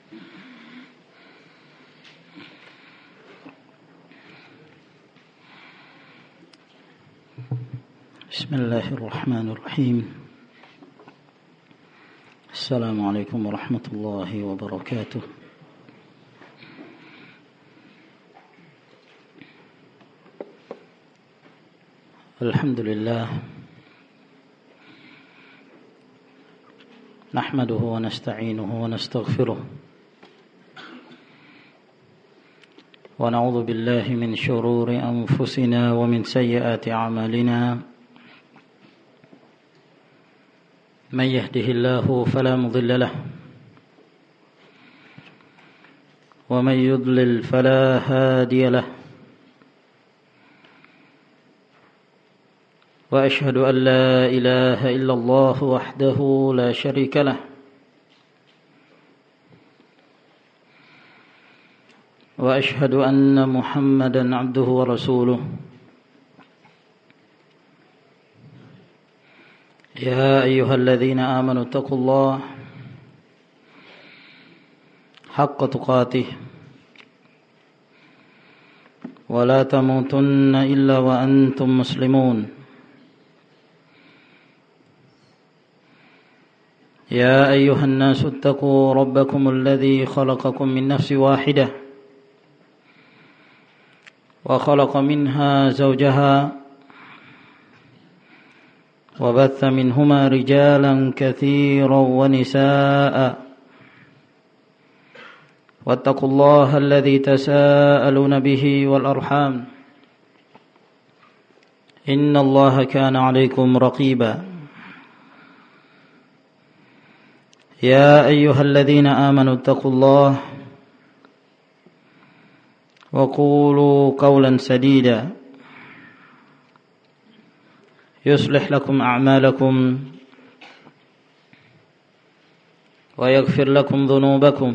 بسم الله الرحمن الرحيم. السلام عليكم ورحمة الله وبركاته. الحمد لله نحمده ونستعينه ونستغفره ونعوذ بالله من شرور أنفسنا ومن سيئات أعمالنا. من يهده الله فلا مضل له ومن يضلل فلا هادي له. وأشهد أن لا إله إلا الله وحده لا شريك له وأشهد أن محمدا عبده ورسوله. يا أيها الذين آمنوا اتقوا الله حق تقاته ولا تموتن إلا وأنتم مسلمون. يا أيها الناس اتقوا ربكم الذي خلقكم من نفس واحدة وخلق منها زوجها وبث منهما رجالا كثيرا ونساء واتقوا الله الذي تساءلون به والأرحام إن الله كان عليكم رقيبا. يا أيها الذين آمنوا اتقوا الله وقولوا قولا سديدا يصلح لكم أعمالكم ويغفر لكم ذنوبكم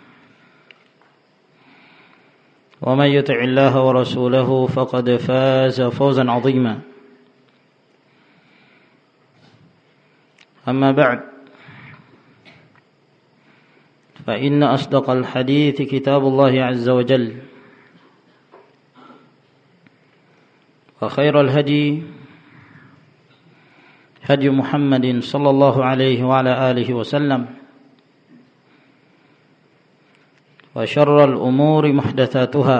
ومن يطع الله ورسوله فقد فاز فوزا عظيما. أما بعد فإن أصدق الحديث كتاب الله عز وجل وخير الهدي هدي محمد صلى الله عليه وعلى آله وسلم وشر الأمور محدثاتها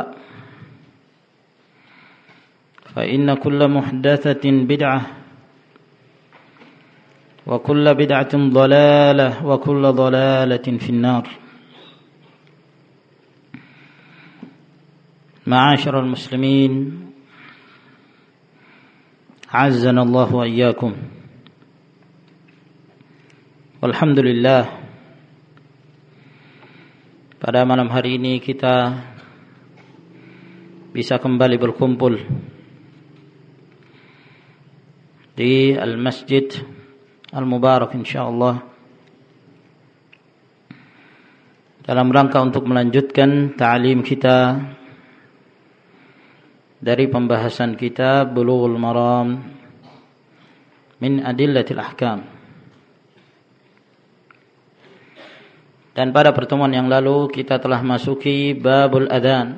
فإن كل محدثة بدعة وكل بدعة ضلالة وكل ضلالة في النار. معاشر المسلمين عزنا الله وإياكم. Alhamdulillah, pada malam hari ini kita bisa kembali berkumpul di Al-Masjid Al-Mubarak insyaallah dalam rangka untuk melanjutkan ta'lim kita dari pembahasan kitab Bulughul Maram min Adillatil Ahkam. Dan pada pertemuan yang lalu kita telah masuki babul adzan.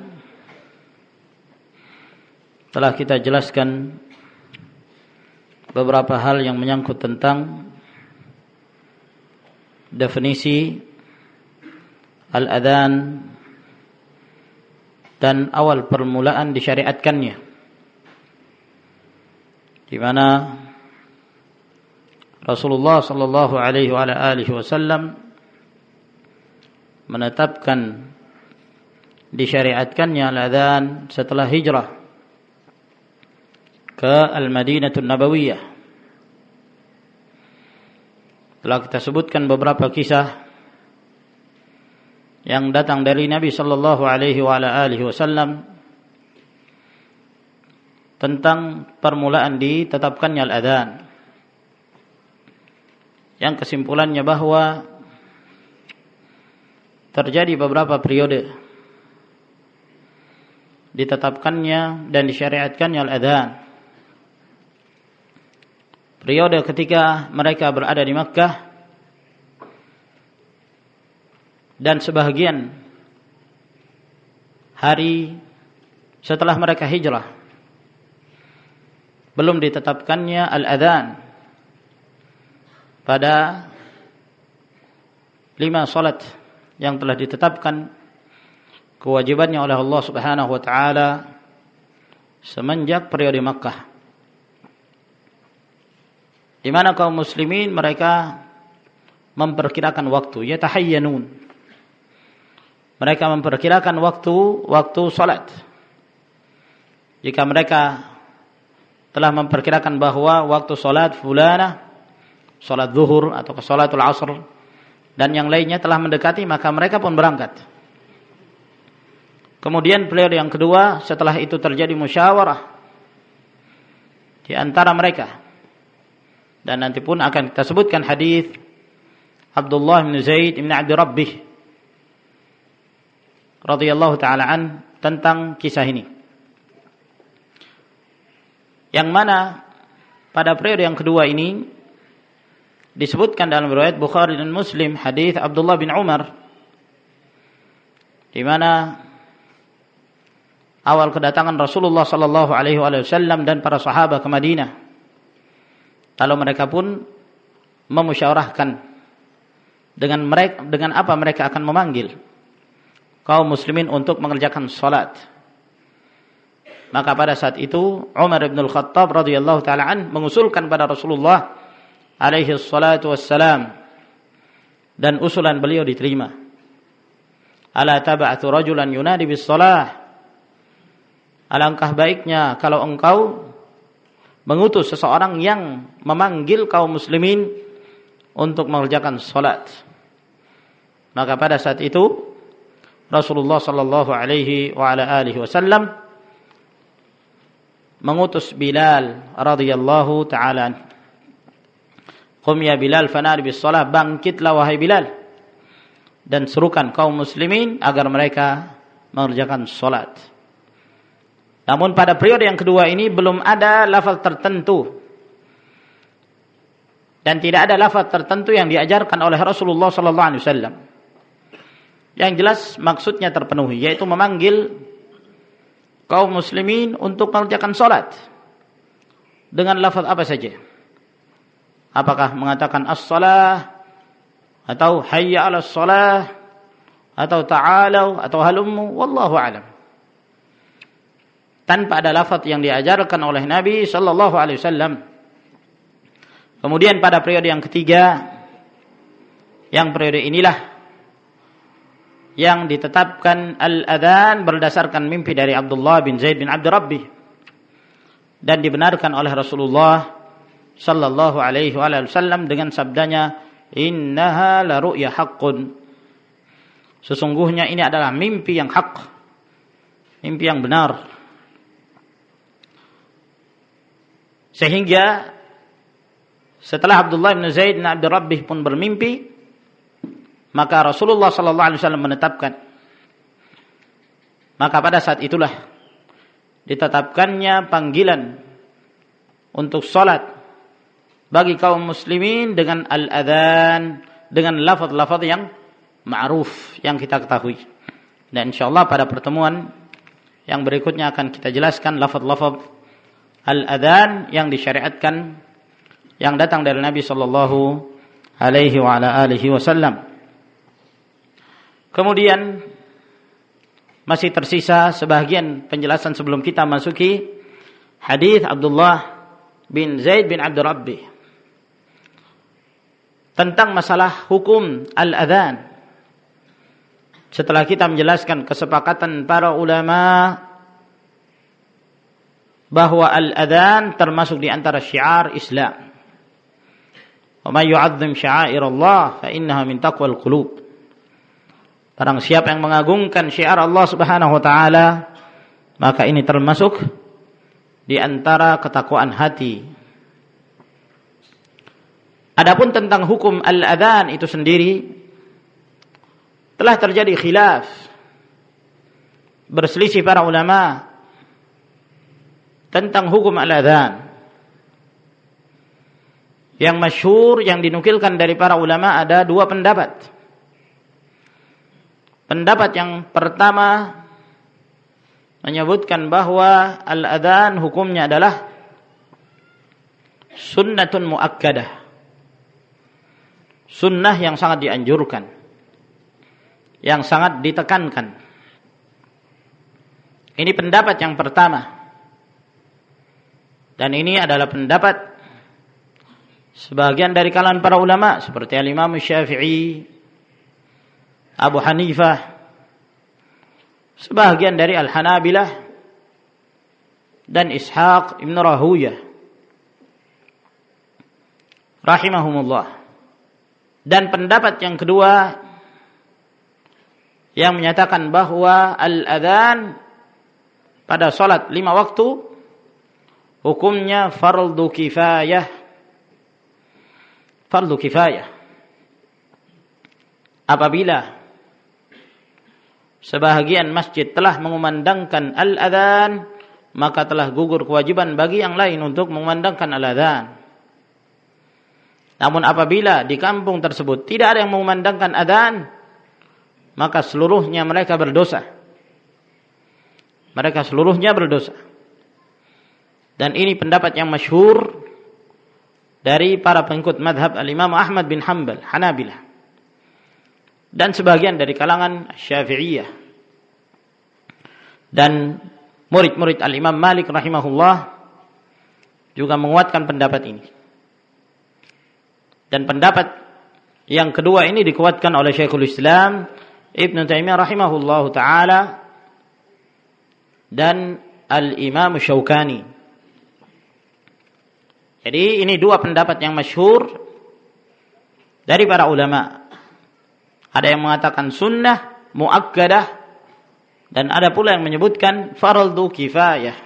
Telah kita jelaskan beberapa hal yang menyangkut tentang definisi al-adzan dan awal permulaan disyariatkannya, di mana Rasulullah sallallahu alaihi wasallam menetapkan disyariatkannya al-adzan setelah hijrah ke Al-Madinatul Nabawiyah. Telah kita sebutkan beberapa kisah yang datang dari Nabi sallallahu alaihi wasallam tentang permulaan ditetapkannya al-adzan, yang kesimpulannya bahwa terjadi beberapa periode ditetapkannya dan disyariatkannya al-adzan. Periode ketika mereka berada di Makkah dan sebahagian hari setelah mereka hijrah belum ditetapkannya al-adzan pada 5 salat yang telah ditetapkan kewajibannya oleh Allah Subhanahu wa taala semenjak periode Makkah, di mana kaum muslimin mereka memperkirakan waktu, yatahayyanun. Mereka memperkirakan waktu salat. Jika mereka telah memperkirakan bahwa waktu salat fulanah, salat zuhur atau salatul asr dan yang lainnya telah mendekati, maka mereka pun berangkat. Kemudian periode yang kedua, setelah itu terjadi musyawarah di antara mereka. Dan nanti pun akan kita sebutkan hadis Abdullah bin Zaid bin Abd Rabbih radhiyallahu taala an tentang kisah ini. Yang mana pada periode yang kedua ini disebutkan dalam riwayat Bukhari dan Muslim hadis Abdullah bin Umar, di mana awal kedatangan Rasulullah sallallahu alaihi wasallam dan para sahabat ke Madinah, lalu mereka pun memusyawarahkan dengan apa mereka akan memanggil kaum muslimin untuk mengerjakan salat. Maka pada saat itu Umar bin Al-Khattab radhiyallahu taala an mengusulkan pada Rasulullah alaihi salatu wassalam, dan usulan beliau diterima. Ala tab'atu rajulan yunadi bis salah. Alangkah baiknya kalau engkau mengutus seseorang yang memanggil kaum muslimin untuk mengerjakan salat. Maka pada saat itu Rasulullah sallallahu alaihi wa ala alihi wasallam mengutus Bilal radhiyallahu taala. Qum ya Bilal fanadi bis shalah, bangkitlah wahai Bilal dan serukan kaum muslimin agar mereka mengerjakan salat. Namun pada periode yang kedua ini belum ada lafaz tertentu dan tidak ada lafaz tertentu yang diajarkan oleh Rasulullah sallallahu alaihi wasallam. Yang jelas maksudnya terpenuhi, yaitu memanggil kaum muslimin untuk mengerjakan salat dengan lafaz apa saja. Apakah mengatakan as-salah atau hayya 'alas salah atau ta'alu atau halummu, wallahu a'lam. Tanpa ada lafaz yang diajarkan oleh Nabi sallallahu alaihi wasallam. Kemudian pada periode yang ketiga, yang periode inilah yang ditetapkan al-adzan berdasarkan mimpi dari Abdullah bin Zaid bin Abd Rabbih dan dibenarkan oleh Rasulullah sallallahu alaihi wasallam dengan sabdanya, innaha la ru'ya haqqun. Sesungguhnya ini adalah mimpi yang hak, mimpi yang benar. Sehingga setelah Abdullah bin Zaid bin Abd Rabbih pun bermimpi, maka Rasulullah sallallahu alaihi wasallam menetapkan. Maka pada saat itulah ditetapkannya panggilan untuk salat bagi kaum muslimin dengan al-adzan, dengan lafaz-lafaz yang ma'ruf yang kita ketahui. Dan insyaallah pada pertemuan yang berikutnya akan kita jelaskan lafaz-lafaz al-adzan yang disyariatkan yang datang dari Nabi sallallahu alaihi wa ala alihi wasallam. Kemudian masih tersisa sebahagian penjelasan sebelum kita masuki hadis Abdullah bin Zaid bin Abd Rabbih tentang masalah hukum al-adzan. Setelah kita menjelaskan kesepakatan para ulama bahwa al-adzan termasuk di antara syiar Islam. Wa may yu'azzim sya'airallah fa innaha min taqwal qulub. Barang siapa yang mengagungkan syiar Allah Subhanahu wa taala, maka ini termasuk di antara ketakwaan hati. Adapun tentang hukum al-adzan itu sendiri telah terjadi khilaf, berselisih para ulama tentang hukum al-adzan. Yang masyhur yang dinukilkan dari para ulama ada dua pendapat. Pendapat yang pertama menyebutkan bahwa al-adzan hukumnya adalah sunnatun muakkadah. Sunnah yang sangat dianjurkan, yang sangat ditekankan. Ini pendapat yang pertama. Dan ini adalah pendapat sebagian dari kalangan para ulama seperti Al-Imam Syafi'i, Abu Hanifah, sebagian dari Al-Hanabilah dan Ishaq Ibn Rahuyah rahimahumullah. Dan pendapat yang kedua yang menyatakan bahwa al-adzan pada salat 5 waktu hukumnya fardu kifayah. Fardu kifayah. Apabila sebahagian masjid telah mengumandangkan al-adzan, maka telah gugur kewajiban bagi yang lain untuk mengumandangkan al-adzan. Namun apabila di kampung tersebut tidak ada yang mengumandangkan adzan, maka seluruhnya mereka berdosa. Mereka seluruhnya berdosa. Dan ini pendapat yang masyhur dari para pengikut madhab al-Imam Ahmad bin Hanbal, Hanabilah. Dan sebagian dari kalangan Syafi'iyah. Dan murid-murid al-Imam Malik rahimahullah juga menguatkan pendapat ini. Dan pendapat yang kedua ini dikuatkan oleh Syekhul Islam Ibn Taimiyah rahimahullahu ta'ala dan al-Imam Syaukani. Jadi ini dua pendapat yang masyhur dari para ulama. Ada yang mengatakan sunnah muakkadah dan ada pula yang menyebutkan fardu kifayah.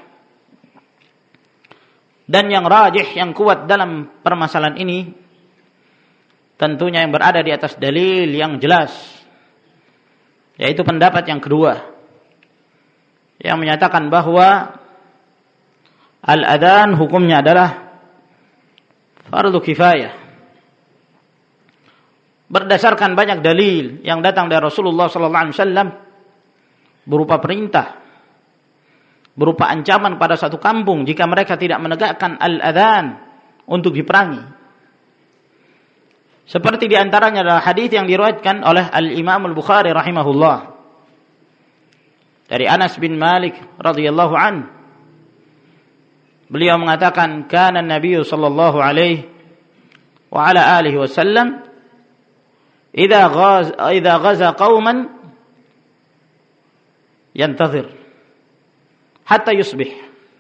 Dan yang rajih, yang kuat dalam permasalahan ini tentunya yang berada di atas dalil yang jelas, yaitu pendapat yang kedua yang menyatakan bahwa al-adzan hukumnya adalah fardu kifayah berdasarkan banyak dalil yang datang dari Rasulullah sallallahu alaihi wasallam berupa perintah, berupa ancaman pada satu kampung jika mereka tidak menegakkan al-adzan untuk diperangi. Seperti diantaranya adalah hadis yang diriwayatkan oleh Al-Imam Al-Bukhari rahimahullah dari Anas bin Malik radhiyallahu an. Beliau mengatakan, kana Nabi sallallahu alaihi wa ala alihi wasallam idza ghaza qauman yantazir hatta yusbih.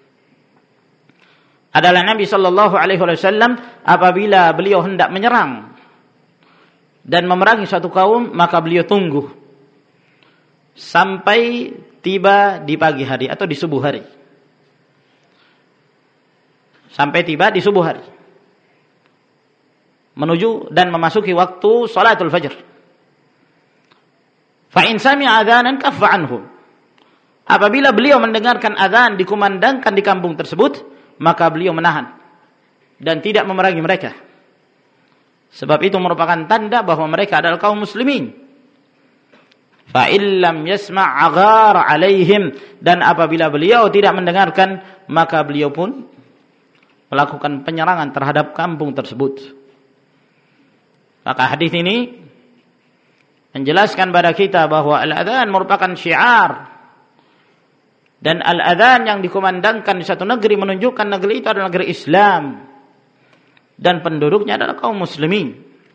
Adalah Nabi sallallahu alaihi wasallam apabila beliau hendak menyerang dan memerangi suatu kaum, maka beliau tunggu sampai tiba di pagi hari atau di subuh hari. Sampai tiba di subuh hari. Menuju dan memasuki waktu salatul fajr. Fa in sami'a adzanan kaffa anhum. Apabila beliau mendengarkan azan dikumandangkan di kampung tersebut, maka beliau menahan dan tidak memerangi mereka. Sebab itu merupakan tanda bahwa mereka adalah kaum muslimin. Fa illam yasma' aghar alaihim, dan apabila beliau tidak mendengarkan, maka beliau pun melakukan penyerangan terhadap kampung tersebut. Maka hadis ini menjelaskan pada kita bahwa al-adzan merupakan syiar, dan al-adzan yang dikumandangkan di satu negeri menunjukkan negeri itu adalah negeri Islam dan penduduknya adalah kaum muslimin.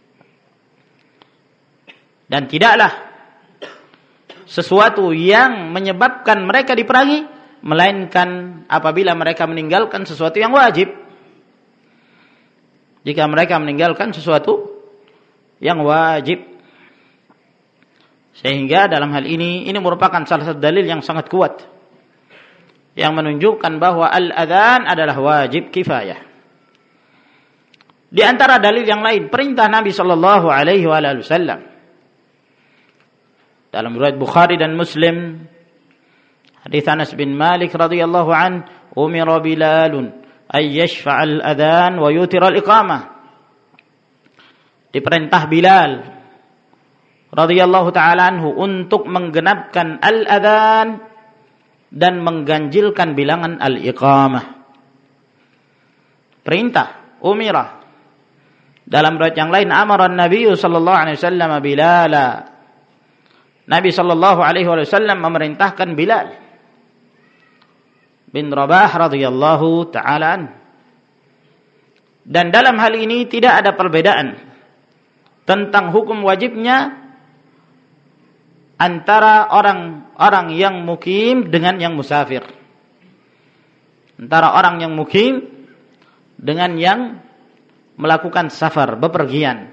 Dan tidaklah sesuatu yang menyebabkan mereka diperangi melainkan apabila mereka meninggalkan sesuatu yang wajib. Jika mereka meninggalkan sesuatu yang wajib. Sehingga dalam hal ini merupakan salah satu dalil yang sangat kuat yang menunjukkan bahwa al-adzan adalah wajib kifayah. Di antara dalil yang lain, perintah Nabi sallallahu alaihi wasallam dalam riwayat Bukhari dan Muslim, hadis Anas bin Malik radhiyallahu an, umira Bilalun ay yashfa'al adzan wa yutira al-iqamah. Diperintah Bilal radhiyallahu taala anhu untuk menggenapkan al-adzan dan mengganjilkan bilangan al-iqamah. Perintah, umira. Dalam riwayat yang lain, amara Nabi sallallahu alaihi wasallam Bilala. Nabi sallallahu alaihi wasallam memerintahkan Bilal bin Rabah radhiyallahu taala anhu. Dan dalam hal ini tidak ada perbedaan tentang hukum wajibnya antara orang yang mukim dengan yang musafir. Antara orang yang mukim dengan yang melakukan safar, bepergian.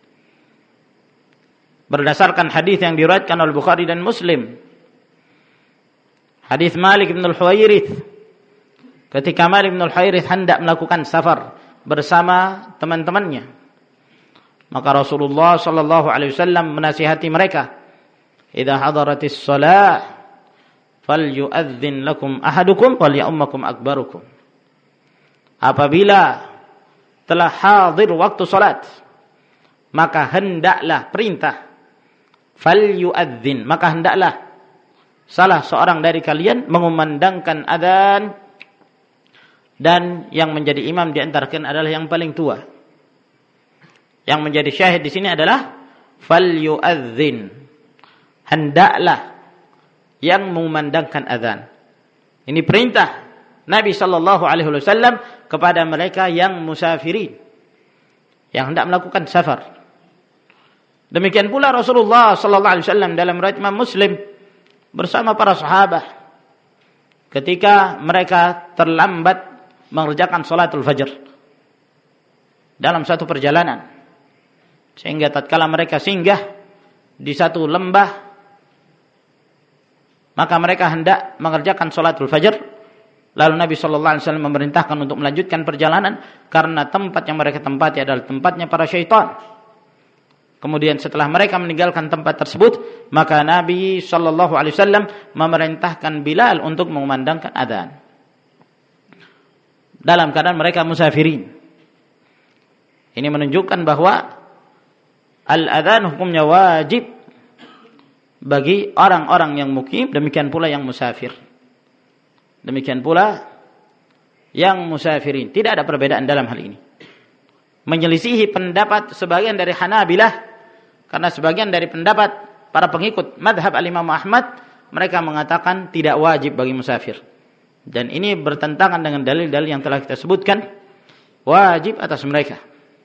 Berdasarkan hadis yang diriwayatkan oleh Bukhari dan Muslim. Hadis Malik bin Al-Huwairits. Ketika Malik bin Al-Huwairits hendak melakukan safar bersama teman-temannya, maka Rasulullah sallallahu alaihi wasallam menasihati mereka, "Idza hadaratis shalah falyu'adzin lakum ahadukum wal ya'ummakum akbarukum." Apabila telah hadir waktu salat, maka hendaklah perintah falyu'adzin, maka hendaklah salah seorang dari kalian mengumandangkan adzan, dan yang menjadi imam di antara kalian adalah yang paling tua. Yang menjadi syahid di sini adalah falyu'adzin, hendaklah yang mengumandangkan adzan. Ini perintah Nabi sallallahu alaihi wasallam kepada mereka yang musafirin, yang hendak melakukan safar. Demikian pula Rasulullah sallallahu alaihi wasallam dalam riwayat Imam Muslim bersama para sahabat ketika mereka terlambat mengerjakan salatul fajr dalam satu perjalanan, sehingga tatkala mereka singgah di satu lembah, maka mereka hendak mengerjakan salatul fajr. Lalu Nabi sallallahu alaihi wasallam memerintahkan untuk melanjutkan perjalanan karena tempat yang mereka tempati adalah tempatnya para syaitan. Kemudian setelah mereka meninggalkan tempat tersebut, maka Nabi sallallahu alaihi wasallam memerintahkan Bilal untuk mengumandangkan adzan dalam keadaan mereka musafirin. Ini menunjukkan bahwa al-adzan hukumnya wajib bagi orang-orang yang mukim, demikian pula yang musafir. Demikian pula yang musafirin. Tidak ada perbedaan dalam hal ini. Menyelisihi pendapat sebagian dari Hanabilah, karena sebagian dari pendapat para pengikut madhab al-Imam Ahmad, mereka mengatakan tidak wajib bagi musafir. Dan ini bertentangan dengan dalil-dalil yang telah kita sebutkan, wajib atas mereka.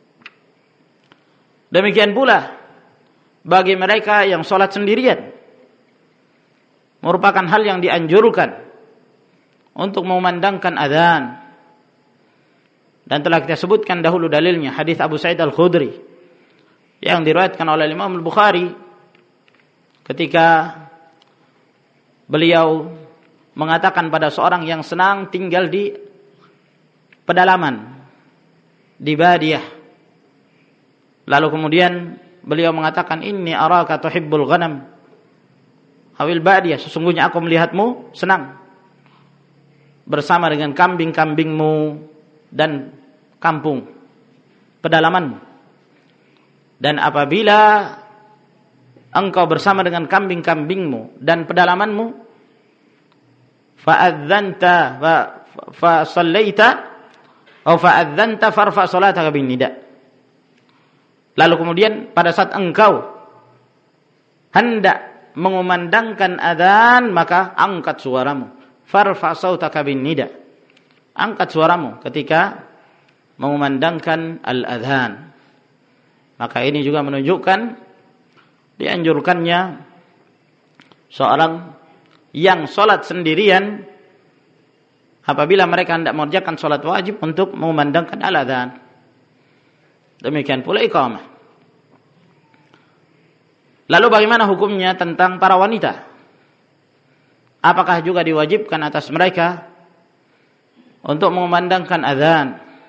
Demikian pula bagi mereka yang sholat sendirian, merupakan hal yang dianjurkan untuk memandangkan adzan. Dan telah kita sebutkan dahulu dalilnya, hadis Abu Sa'id Al-Khudri yang diriwayatkan oleh Imam Al-Bukhari ketika beliau mengatakan pada seorang yang senang tinggal di pedalaman, di badiah. Lalu kemudian beliau mengatakan, "Inni araka tuhibbul ghanam awil badiah." Sesungguhnya aku melihatmu senang bersama dengan kambing-kambingmu dan kampung, pedalamanmu. Dan apabila engkau bersama dengan kambing-kambingmu dan pedalamanmu, fa'adzanta fa sallaita atau fa'adzanta farfa salataka bin nida. Lalu kemudian pada saat engkau hendak mengumandangkan adzan, maka angkat suaramu. Farfa sautaka bin nida. Angkat suaramu ketika mengumandangkan al-adzan. Maka ini juga menunjukkan dianjurkannya seorang yang sholat sendirian apabila mereka hendak mengerjakan sholat wajib untuk mengumandangkan al-adzan. Demikian pula iqamah. Lalu bagaimana hukumnya tentang para wanita? Apakah juga diwajibkan atas mereka untuk mengumandangkan adzan?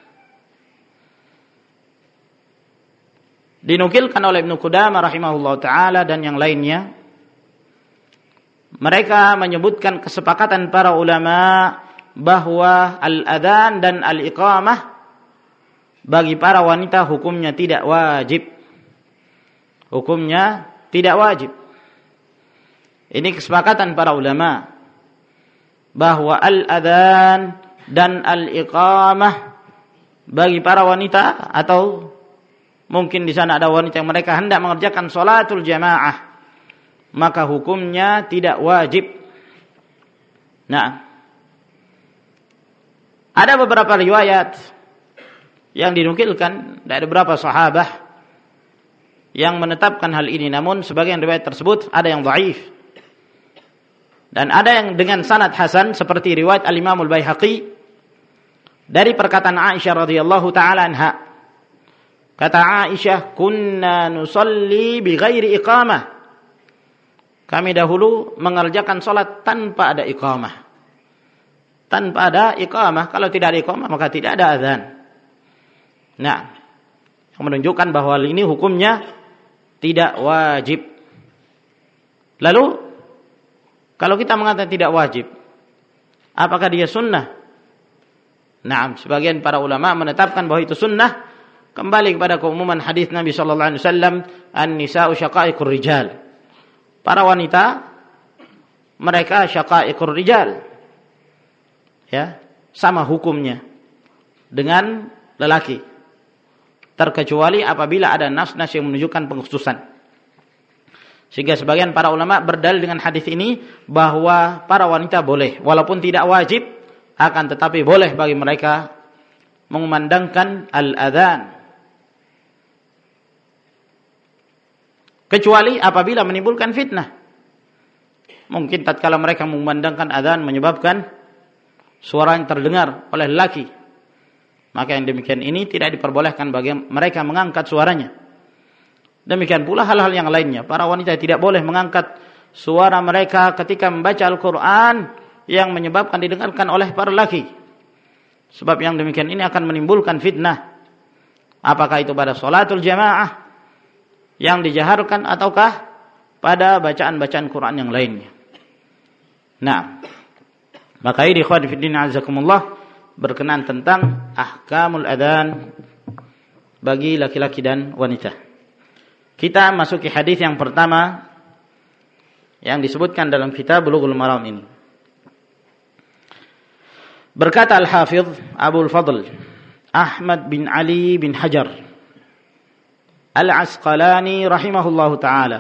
Dinukilkan oleh Ibnu Qudamah rahimahullah ta'ala dan yang lainnya, mereka menyebutkan kesepakatan para ulama bahwa al-adzan dan al-iqamah bagi para wanita hukumnya tidak wajib. Hukumnya tidak wajib. Ini kesepakatan para ulama bahwa al-adzan dan al-iqamah bagi para wanita, atau mungkin di sana ada wanita yang mereka hendak mengerjakan salatul jamaah, maka hukumnya tidak wajib. Nah, ada beberapa riwayat yang dinukilkan dari beberapa sahabat yang menetapkan hal ini, namun sebagian riwayat tersebut ada yang dhaif dan ada yang dengan sanad hasan, seperti riwayat al-Imam al-Baihaqi dari perkataan Aisyah radhiyallahu taala anha. Kata Aisyah, "Kunna nusalli bighairi iqamah." Kami dahulu mengerjakan salat tanpa ada iqamah. Tanpa ada iqamah, kalau tidak ada iqamah maka tidak ada azan. Nah, yang menunjukkan bahwa ini hukumnya tidak wajib. Lalu kalau kita mengatakan tidak wajib, apakah dia sunnah? Nah, sebagian para ulama menetapkan bahwa itu sunnah, kembali kepada keumuman hadis Nabi sallallahu alaihi wasallam, "An-nisa'u syaqa'iqur rijal." Para wanita mereka syaqa'iqur rijal. Ya, sama hukumnya dengan lelaki. Terkecuali apabila ada nas-nas yang menunjukkan pengkhususan. Sehingga sebagian para ulama berdalil dengan hadis ini bahwa para wanita boleh, walaupun tidak wajib, akan tetapi boleh bagi mereka mengumandangkan al-adzan. Kecuali apabila menimbulkan fitnah. Mungkin tatkala mereka mengumandangkan adzan menyebabkan suara yang terdengar oleh lelaki, maka yang demikian ini tidak diperbolehkan bagi mereka mengangkat suaranya. Demikian pula hal-hal yang lainnya. Para wanita tidak boleh mengangkat suara mereka ketika membaca Al-Quran yang menyebabkan didengarkan oleh para lelaki. Sebab yang demikian ini akan menimbulkan fitnah. Apakah itu pada salatul jamaah yang dijaharkan ataukah pada bacaan-bacaan Quran yang lainnya. Nah, maka ini ikhwan fillah azakumullah berkenan tentang ahkamul adzan bagi laki-laki dan wanita. Kita masuki hadis yang pertama yang disebutkan dalam kitab Bulughul Maram ini. Berkata Al-Hafidh Abu Al-Fadl Ahmad bin Ali bin Hajar Al-Asqalani rahimahullahu ta'ala.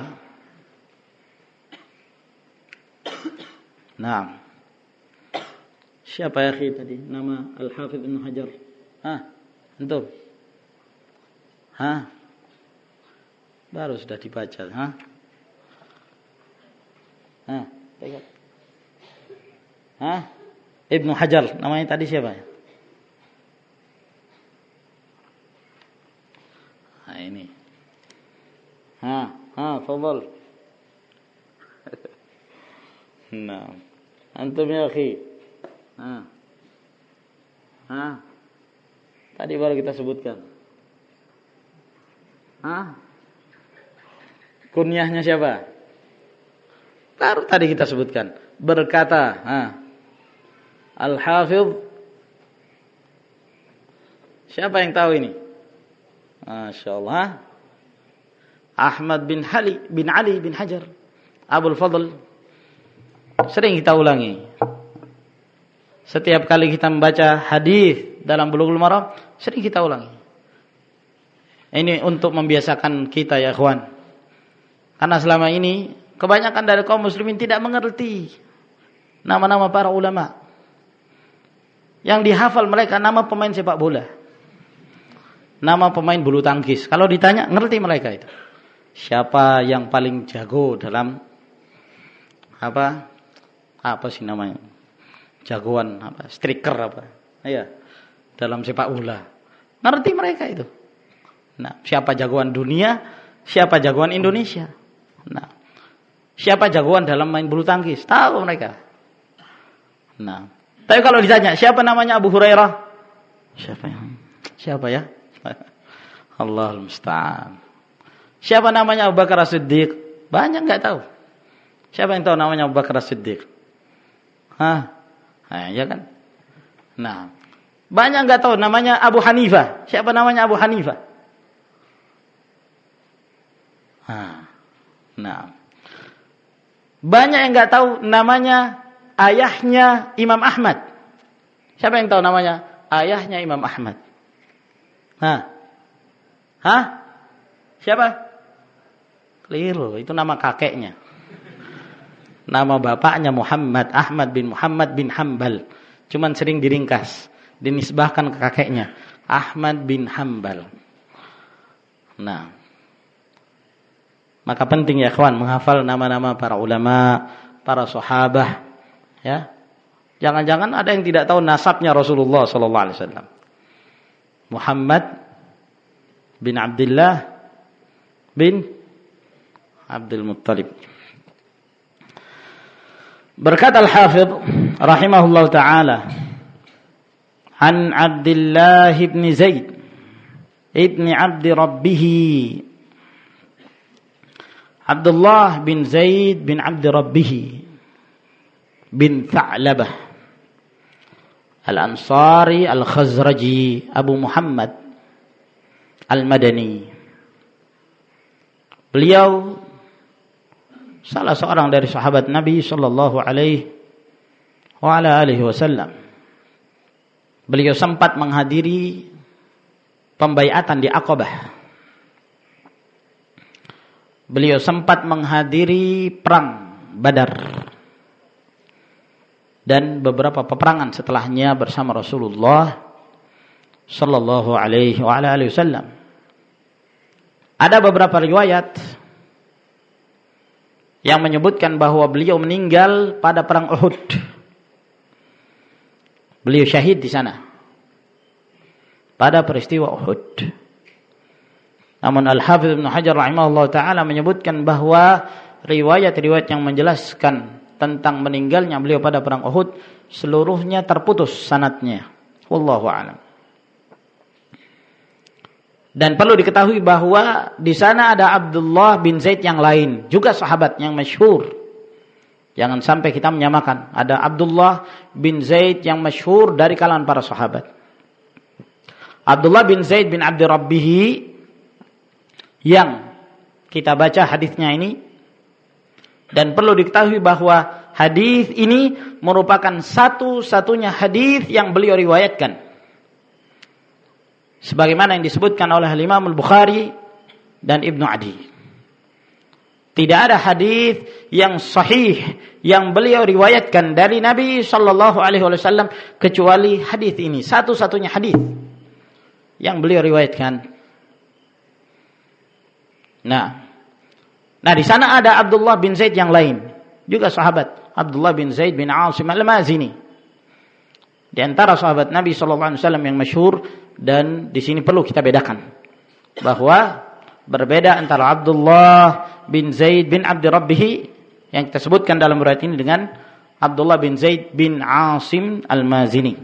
Nah, siapa ya akhi tadi nama Al-Hafidh bin Hajar? Antum? Baru sudah dibaca, Ibnu Hajar, namanya tadi siapa ya? Ini. Fadhal. Nah, antum ya akhi. Tadi baru kita sebutkan. Kunyahnya siapa? Baru tadi kita sebutkan. Berkata, Al-Hafidh. Siapa yang tahu ini? Masya Allah. Ahmad bin Ali bin Hajar Abul Fadl. Sering kita ulangi. Setiap kali kita membaca hadis dalam Bulughul Maram, sering kita ulangi. Ini untuk membiasakan kita ya ikhwan. Karena selama ini kebanyakan dari kaum muslimin tidak mengerti nama-nama para ulama. Yang dihafal mereka nama pemain sepak bola, nama pemain bulu tangkis. Kalau ditanya ngerti mereka itu. Siapa yang paling jago dalam apa sih namanya? Jagoan striker ya, dalam sepak bola. Ngerti mereka itu. Nah, siapa jagoan dunia, siapa jagoan Indonesia. Nah, siapa jagoan dalam main bulu tangkis? Tahu mereka. Nah, tapi kalau ditanya siapa namanya Abu Hurairah? Siapa ya? Allahul musta'an. Siapa namanya Abu Bakar As-Siddiq? Banyak enggak tahu. Siapa yang tahu namanya Abu Bakar As-Siddiq? Ya kan? Nah, banyak enggak tahu namanya Abu Hanifah. Siapa namanya Abu Hanifah? Nah, banyak yang nggak tahu namanya ayahnya Imam Ahmad. Siapa yang tahu namanya ayahnya Imam Ahmad? Hah? Siapa? Keliru, itu nama kakeknya. Nama bapaknya Muhammad, Ahmad bin Muhammad bin Hambal. Cuman sering diringkas, dinisbahkan ke kakeknya, Ahmad bin Hambal. Nah, maka penting ya kawan menghafal nama-nama para ulama, para sahabat, ya. Jangan-jangan ada yang tidak tahu nasabnya Rasulullah sallallahu alaihi wasallam. Muhammad bin Abdullah bin Abdul Muttalib. Berkata Al-Hafidh rahimahullah taala, an Abdullah bin Zaid ibn Abd Rabbih. Abdullah bin Zaid bin Abd Rabbih bin Tha'labah Al-Ansari Al-Khazraji Abu Muhammad Al-Madani. Beliau salah seorang dari sahabat Nabi sallallahu alaihi wasallam. Beliau sempat menghadiri pembaiatan di Aqabah. Beliau sempat menghadiri perang Badar. Dan beberapa peperangan setelahnya bersama Rasulullah sallallahu alaihi wasallam. Ada beberapa riwayat yang menyebutkan bahwa beliau meninggal pada perang Uhud. Beliau syahid di sana pada peristiwa Uhud. Namun Al-Hafidz Ibnu Hajar rahimahullah taala menyebutkan bahwa riwayat-riwayat yang menjelaskan tentang meninggalnya beliau pada perang Uhud seluruhnya terputus sanadnya. Wallahu a'lam. Dan perlu diketahui bahwa di sana ada Abdullah bin Zaid yang lain, juga sahabat yang masyhur. Jangan sampai kita menyamakan. Ada Abdullah bin Zaid yang masyhur dari kalangan para sahabat. Abdullah bin Zaid bin Abd Rabbih yang kita baca hadisnya ini. Dan perlu diketahui bahwa hadis ini merupakan satu-satunya hadis yang beliau riwayatkan. Sebagaimana yang disebutkan oleh Imam Al-Bukhari dan Ibnu Adi. Tidak ada hadis yang sahih yang beliau riwayatkan dari Nabi sallallahu alaihi wasallam kecuali hadis ini, satu-satunya hadis yang beliau riwayatkan. Nah, di sana ada Abdullah bin Zaid yang lain, juga sahabat, Abdullah bin Zaid bin Asim Al-Mazini. Di antara sahabat Nabi sallallahu alaihi wasallam yang masyhur, dan di sini perlu kita bedakan bahwa berbeda antara Abdullah bin Zaid bin Abd Rabbih yang kita sebutkan dalam riwayat ini dengan Abdullah bin Zaid bin Asim Al-Mazini.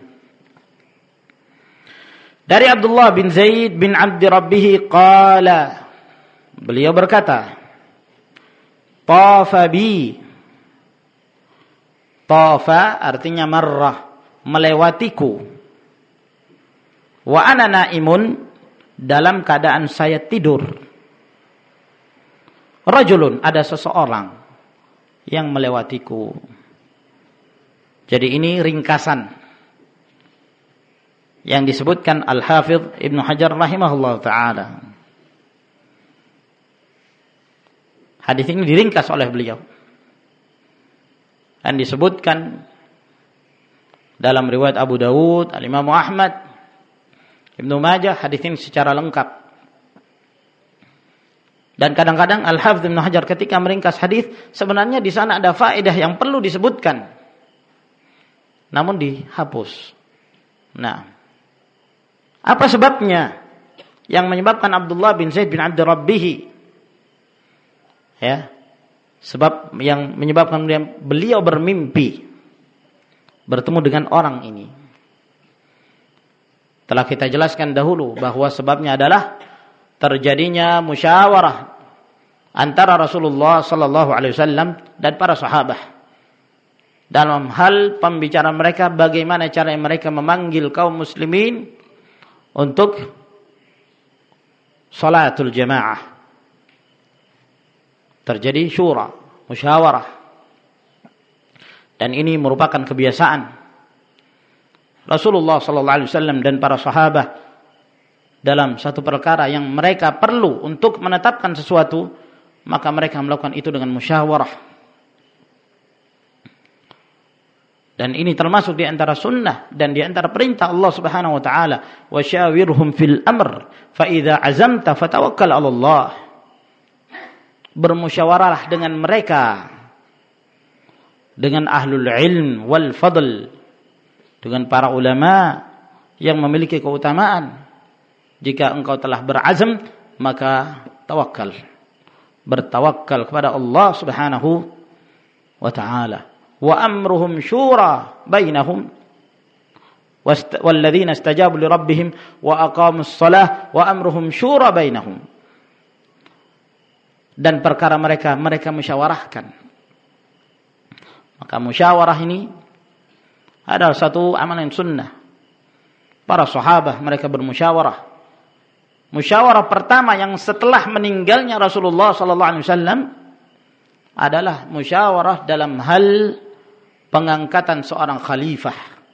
Dari Abdullah bin Zaid bin Abd Rabbih qala, beliau berkata, Tafa bi. Tafa artinya marrah, melewatiku. Wa ana naimun, dalam keadaan saya tidur. Rajulun, ada seseorang yang melewatiku. Jadi ini ringkasan yang disebutkan Al-Hafidh Ibnu Hajar rahimahullah ta'ala. Hadis ini diringkas oleh beliau dan disebutkan dalam riwayat Abu Dawud, Al-Imam Ahmad, Ibnu Majah, hadis ini secara lengkap. Dan kadang-kadang Al-Hafidz Ibnu Hajar ketika meringkas hadis, sebenarnya di sana ada faedah yang perlu disebutkan, namun dihapus. Nah, apa sebabnya yang menyebabkan Abdullah bin Zaid bin Abd Rabbih? Ya, sebab yang menyebabkan beliau bermimpi bertemu dengan orang ini. Telah kita jelaskan dahulu bahwa sebabnya adalah terjadinya musyawarah antara Rasulullah sallallahu alaihi wasallam dan para sahabat dalam hal pembicaraan mereka bagaimana cara mereka memanggil kaum muslimin untuk salatul jamaah. terjadi syura, musyawarah. Dan ini merupakan kebiasaan Rasulullah sallallahu alaihi wasallam dan para sahabat dalam satu perkara yang mereka perlu untuk menetapkan sesuatu, maka mereka melakukan itu dengan musyawarah. Dan ini termasuk di antara sunnah dan di antara perintah Allah Subhanahu wa taala, "Wa syawirhum fil amr, fa idza azamta fatawakkal 'ala Allah." Bermusyawarahlah dengan mereka, dengan ahlul ilm wal fadl, dengan para ulama yang memiliki keutamaan. Jika engkau telah berazam, maka tawakal. Bertawakal kepada Allah Subhanahu wa taala. Wa amruhum syura bainahum walladzina istajabu li rabbihim wa aqamus shalah wa amruhum syura bainahum. Dan perkara mereka musyawarahkan. Maka musyawarah ini adalah satu amalan sunnah. Para sahabat mereka bermusyawarah. Musyawarah pertama yang setelah meninggalnya Rasulullah sallallahu alaihi wasallam adalah musyawarah dalam hal pengangkatan seorang khalifah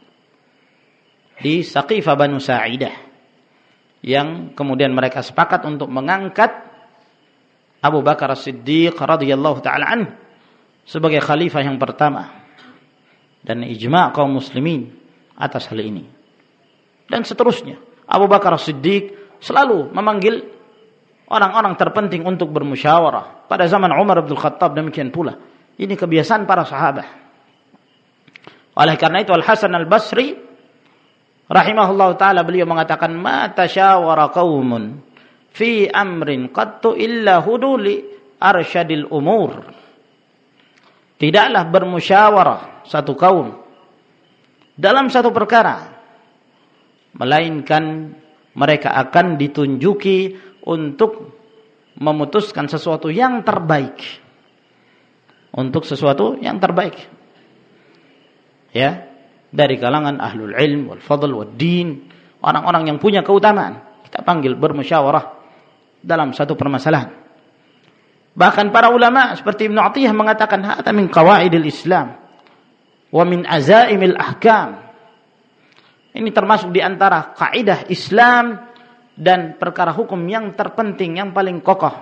di Saqifah Banu Sa'idah, yang kemudian mereka sepakat untuk mengangkat Abu Bakar As-Siddiq radhiyallahu taala anhu sebagai khalifah yang pertama, dan ijma' kaum muslimin atas hal ini. Dan seterusnya, Abu Bakar As-Siddiq selalu memanggil orang-orang terpenting untuk bermusyawarah. Pada zaman Umar bin Khattab demikian pula. Ini kebiasaan para sahabat. Oleh karena itu Al-Hasan Al-Basri rahimahullah ta'ala beliau mengatakan, "Ma tasyawara qaumun fi amrin qattu illa hudu li arsyadil umur." Tidaklah bermusyawarah satu kaum dalam satu perkara, melainkan mereka akan ditunjuki untuk memutuskan sesuatu yang terbaik. Untuk sesuatu yang terbaik. Ya, dari kalangan ahlul ilm wal fadl wad din, orang-orang yang punya keutamaan, kita panggil bermusyawarah dalam satu permasalahan. Bahkan para ulama seperti Ibnu Athiyah mengatakan, "Hadza min qawaidil Islam wa min azaimil ahkam." Ini termasuk di antara kaidah Islam dan perkara hukum yang terpenting, yang paling kokoh.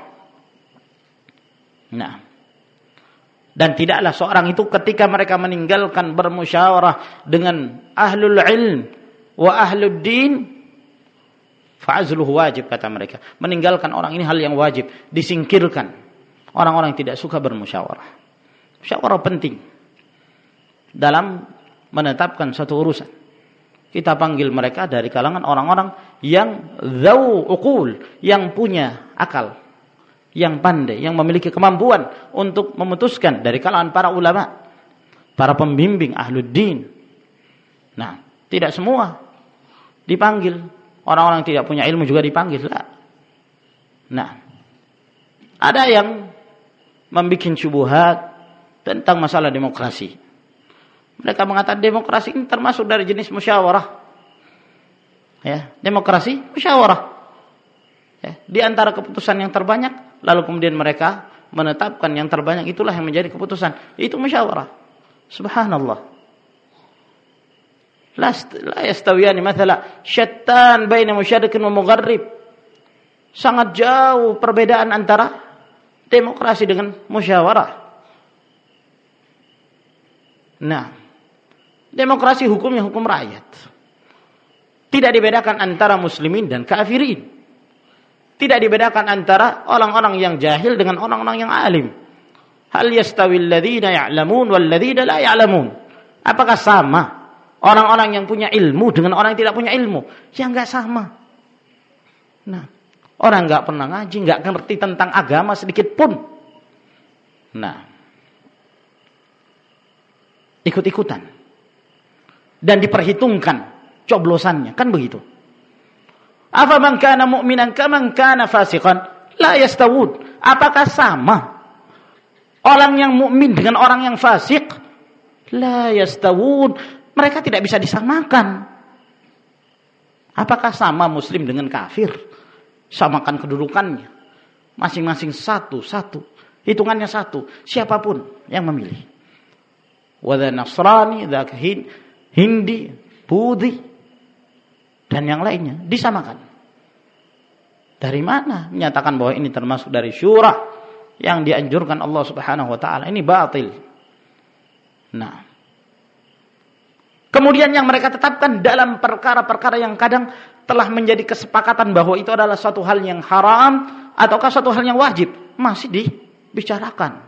Nah, dan tidaklah seorang itu ketika mereka meninggalkan bermusyawarah dengan ahlul ilm wa ahlud din, fa'azluhu wajib, kata mereka. Meninggalkan orang ini hal yang wajib, disingkirkan. Orang-orang tidak suka bermusyawarah. Musyawarah penting dalam menetapkan satu urusan. Kita panggil mereka dari kalangan orang-orang yang dzau uqul, yang punya akal, yang pandai, yang memiliki kemampuan untuk memutuskan dari kalangan para ulama, para pembimbing ahluddin. Nah, tidak semua dipanggil. Orang-orang tidak punya ilmu juga dipanggil. Nah, ada yang membuat syubhat tentang masalah demokrasi. Mereka mengatakan demokrasi ini termasuk dari jenis musyawarah. Ya, demokrasi musyawarah. Ya, di antara keputusan yang terbanyak, lalu kemudian mereka menetapkan yang terbanyak itulah yang menjadi keputusan. Itu musyawarah. Subhanallah. La yastawiyani mathala syattan baina musyarikin wa mugharrib. Sangat jauh perbedaan antara demokrasi dengan musyawarah. Nah, demokrasi hukumnya hukum rakyat. Tidak dibedakan antara muslimin dan kafirin. Tidak dibedakan antara orang-orang yang jahil dengan orang-orang yang alim. Hal yastawil ladzina ya'lamun wal ladzina la ya'lamun. Apakah sama orang-orang yang punya ilmu dengan orang yang tidak punya ilmu? Ya enggak sama. Nah, orang enggak pernah ngaji, enggak ngerti tentang agama sedikit pun. Nah, ikut-ikutan. Dan diperhitungkan coblosannya, kan begitu. Afaman kana mu'minan kaman kana fasiqan la yastawun. Apakah sama orang yang mukmin dengan orang yang fasik? La yastawun. Mereka tidak bisa disamakan. Apakah sama muslim dengan kafir? Samakan kedudukannya. Masing-masing satu-satu. Hitungannya satu, siapapun yang memilih. Wada Nasrani, dzaka Hindi, Budi, dan yang lainnya disamakan. Dari mana menyatakan bahwa ini termasuk dari syura yang dianjurkan Allah Subhanahu wa taala? Ini batil. Nah, kemudian yang mereka tetapkan dalam perkara-perkara yang kadang telah menjadi kesepakatan bahwa itu adalah suatu hal yang haram ataukah suatu hal yang wajib, masih dibicarakan.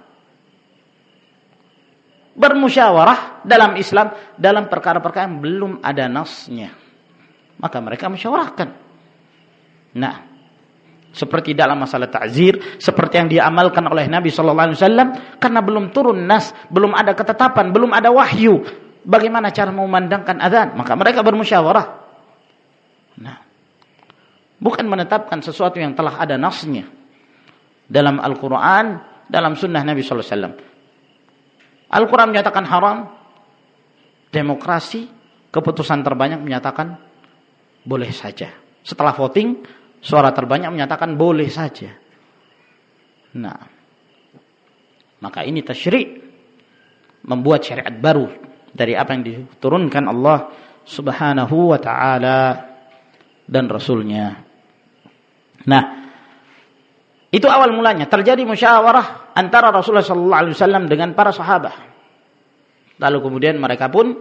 Bermusyawarah dalam Islam dalam perkara-perkara yang belum ada nasnya, maka mereka musyawarahkan. Nah, seperti dalam masalah ta'zir, seperti yang diamalkan oleh Nabi sallallahu alaihi wasallam, karena belum turun nas, belum ada ketetapan, belum ada wahyu bagaimana cara memandangkan azan, maka mereka bermusyawarah. Nah, bukan menetapkan sesuatu yang telah ada nasnya dalam Al-Qur'an, dalam sunnah Nabi sallallahu alaihi wasallam. Al-Quran menyatakan haram, demokrasi, keputusan terbanyak menyatakan boleh saja. Setelah voting, suara terbanyak menyatakan boleh saja. Nah, maka ini tasyri', membuat syariat baru dari apa yang diturunkan Allah Subhanahu wa ta'ala dan Rasulnya. Nah, itu awal mulanya terjadi musyawarah antara Rasulullah sallallahu alaihi wasallam dengan para sahabat. Lalu kemudian mereka pun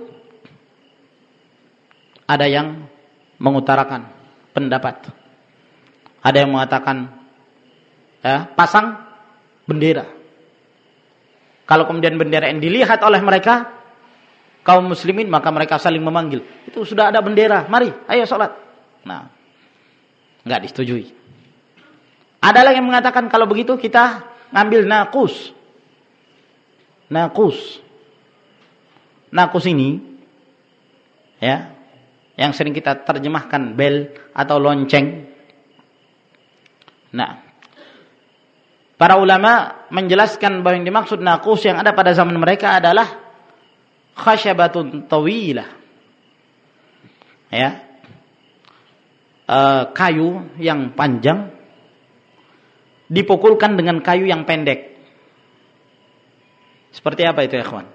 ada yang mengutarakan pendapat. Ada yang mengatakan pasang bendera. Kalau kemudian bendera yang dilihat oleh mereka kaum muslimin, maka mereka saling memanggil. Itu sudah ada bendera, mari, ayo sholat. Nah, enggak disetujui. Ada lagi yang mengatakan kalau begitu kita ngambil nakus. Nakus ini ya, yang sering kita terjemahkan bel atau lonceng. Nah, para ulama menjelaskan bahwa yang dimaksud nakus yang ada pada zaman mereka adalah khasyabatun tawilah. Ya. Kayu yang panjang dipukulkan dengan kayu yang pendek. Seperti apa itu ya, kawan?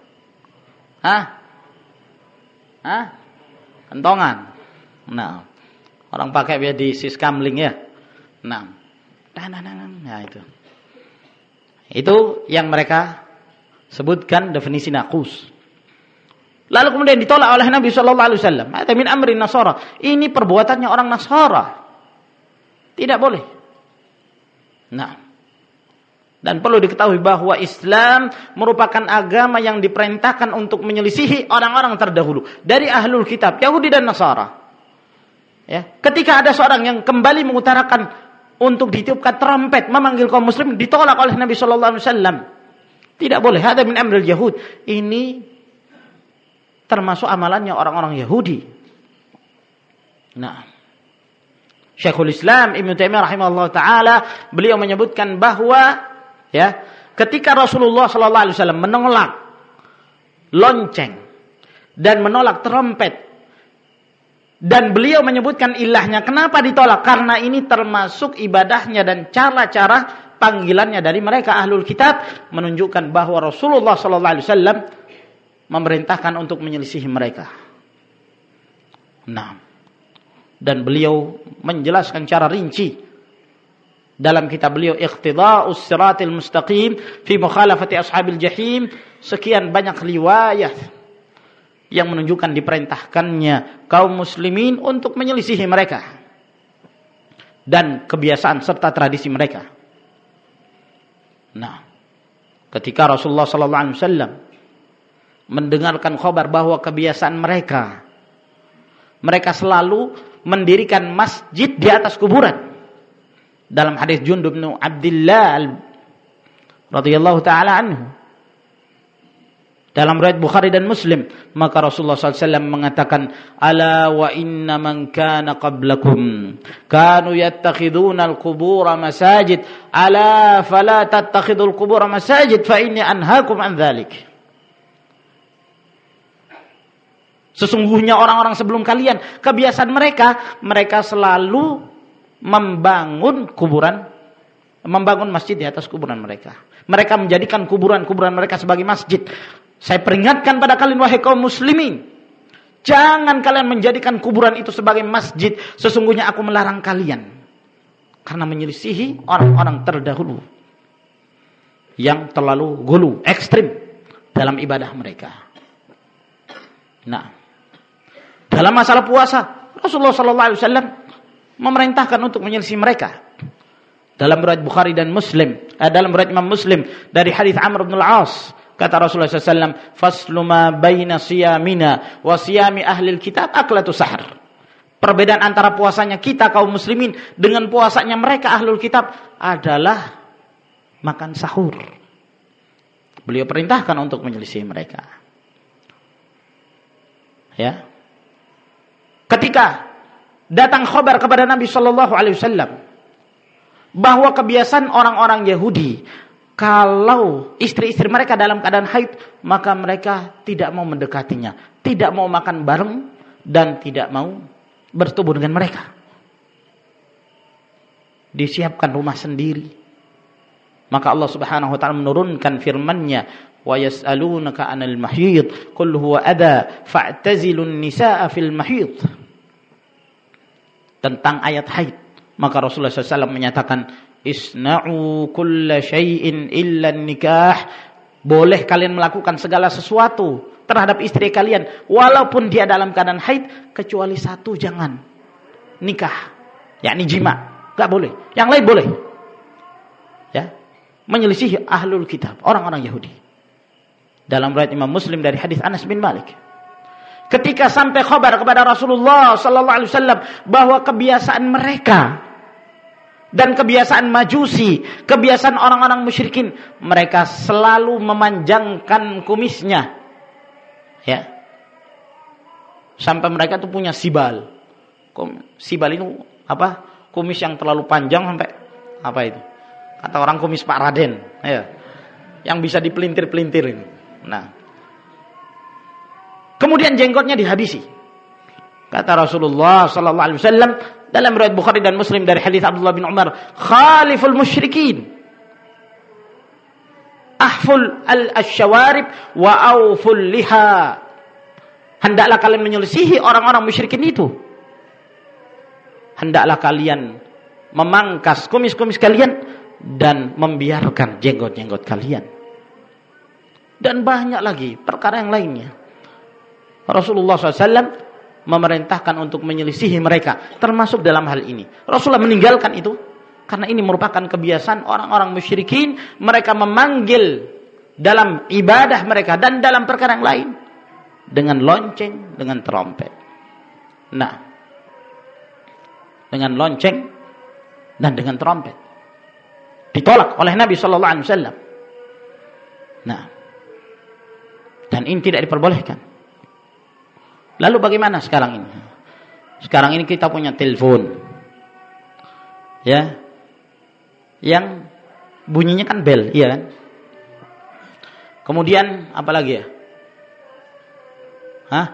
Kentongan. Nah, orang pakai biar di siskamling ya. Nah, itu. Itu yang mereka sebutkan definisi nakus. Lalu kemudian ditolak oleh Nabi sallallahu alaihi wasallam. Ada min amri Nasara. Ini perbuatannya orang Nasara. Tidak boleh. Nah, dan perlu diketahui bahwa Islam merupakan agama yang diperintahkan untuk menyelisihi orang-orang terdahulu dari ahlul kitab, Yahudi dan Nasara. Ya, ketika ada seorang yang kembali mengutarakan untuk ditiupkan trompet memanggil kaum muslim, ditolak oleh Nabi sallallahu alaihi wasallam. Tidak boleh. Hada min amril Yahud. Ini termasuk amalannya orang-orang Yahudi. Nah, Syekhul Islam Ibnu Taimiyah rahimahullah taala beliau menyebutkan bahwa ya, ketika Rasulullah sallallahu alaihi wasallam menolak lonceng dan menolak trompet dan beliau menyebutkan ilahnya kenapa ditolak, karena ini termasuk ibadahnya dan cara-cara panggilannya dari mereka ahlul kitab, menunjukkan bahwa Rasulullah sallallahu alaihi wasallam memerintahkan untuk menyelisihi mereka. Nah, dan beliau menjelaskan secara rinci dalam kitab beliau Iqtida'us Siratil Mustaqim fi Mukhalafati Ashabil Jahim, sekian banyak riwayat yang menunjukkan diperintahkannya kaum muslimin untuk menyelisihi mereka dan kebiasaan serta tradisi mereka. Nah, ketika Rasulullah sallallahu alaihi wasallam mendengarkan kabar bahwa kebiasaan mereka selalu mendirikan masjid di atas kuburan. Dalam hadis Jundub bin Abdullah radhiyallahu taala anhu, dalam riwayat Bukhari dan Muslim, maka Rasulullah SAW mengatakan, ala wa inna man kana qablakum kanu yattakhiduna al-qubura masajid, ala fala tattakhidul qubura masajid fa inni anhaakum an dzalik. Sesungguhnya orang-orang sebelum kalian, kebiasaan mereka selalu membangun masjid di atas kuburan mereka. Mereka menjadikan kuburan-kuburan mereka sebagai masjid. Saya peringatkan pada kalian wahai kaum muslimin, jangan kalian menjadikan kuburan itu sebagai masjid. Sesungguhnya aku melarang kalian karena menyelisihi orang-orang terdahulu yang terlalu gulu, ekstrim dalam ibadah mereka. Nah, dalam masalah puasa, Rasulullah SAW memerintahkan untuk menyelisih mereka. Dalam riwayat Bukhari dan Muslim, dalam riwayat Imam Muslim dari hadis Amr bin Al-As, kata Rasulullah SAW, "Faslu ma baina siyamina wa siyami ahli kitab aklatu sahar." Perbedaan antara puasanya kita kaum muslimin dengan puasanya mereka ahlul kitab adalah makan sahur. Beliau perintahkan untuk menyelisih mereka. Ya. Ketika datang khabar kepada Nabi sallallahu alaihi wasallam bahwa kebiasaan orang-orang Yahudi, kalau istri-istri mereka dalam keadaan haid, maka mereka tidak mau mendekatinya, tidak mau makan bareng, dan tidak mau bertubuh dengan mereka. Disiapkan rumah sendiri. Maka Allah Subhanahu wa taala menurunkan firman-Nya, "Wa yas'alunaka 'anil mahid, qul huwa adha fa'tazilun nisaa fil mahid." Tentang ayat haid, maka Rasulullah SAW menyatakan, "Isna'u kulla syai'in illa nikah." Boleh kalian melakukan segala sesuatu terhadap istri kalian walaupun dia dalam keadaan haid, kecuali satu, jangan nikah, yakni jima, enggak boleh. Yang lain boleh. Ya, menyelisih ahlul kitab, orang-orang Yahudi. Dalam riwayat Imam Muslim dari hadis Anas bin Malik, ketika sampai khabar kepada Rasulullah sallallahu alaihi wasallam bahwa kebiasaan mereka dan kebiasaan Majusi, kebiasaan orang-orang musyrikin, mereka selalu memanjangkan kumisnya. Ya. Sampai mereka tuh punya sibal. Sibal itu apa? Kumis yang terlalu panjang sampai apa itu? Kata orang kumis Pak Raden, ya. Yang bisa dipelintir-pelintir ini. Nah. Kemudian jenggotnya dihabisi. Kata Rasulullah sallallahu alaihi wasallam dalam riwayat Bukhari dan Muslim dari hadis Abdullah bin Umar, "Khaliful musyrikin. Ahful al-syawarib wa auful liha." Hendaklah kalian menyelisihi orang-orang musyrikin itu. Hendaklah kalian memangkas kumis-kumis kalian dan membiarkan jenggot-jenggot kalian. Dan banyak lagi perkara yang lainnya. Rasulullah SAW memerintahkan untuk menyelisihi mereka, termasuk dalam hal ini. Rasulullah meninggalkan itu karena ini merupakan kebiasaan orang-orang musyrikin. Mereka memanggil dalam ibadah mereka dan dalam perkara yang lain dengan lonceng, dengan trompet. Nah, dengan lonceng dan dengan trompet ditolak oleh Nabi sallallahu alaihi wasallam. Nah, dan ini tidak diperbolehkan. Lalu bagaimana sekarang ini? Sekarang ini kita punya telepon, ya, yang bunyinya kan bel, iya kan? Kemudian apa lagi ya? Hah?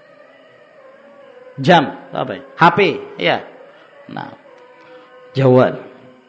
Jam, apa ya? HP, ya. Nah, jawab.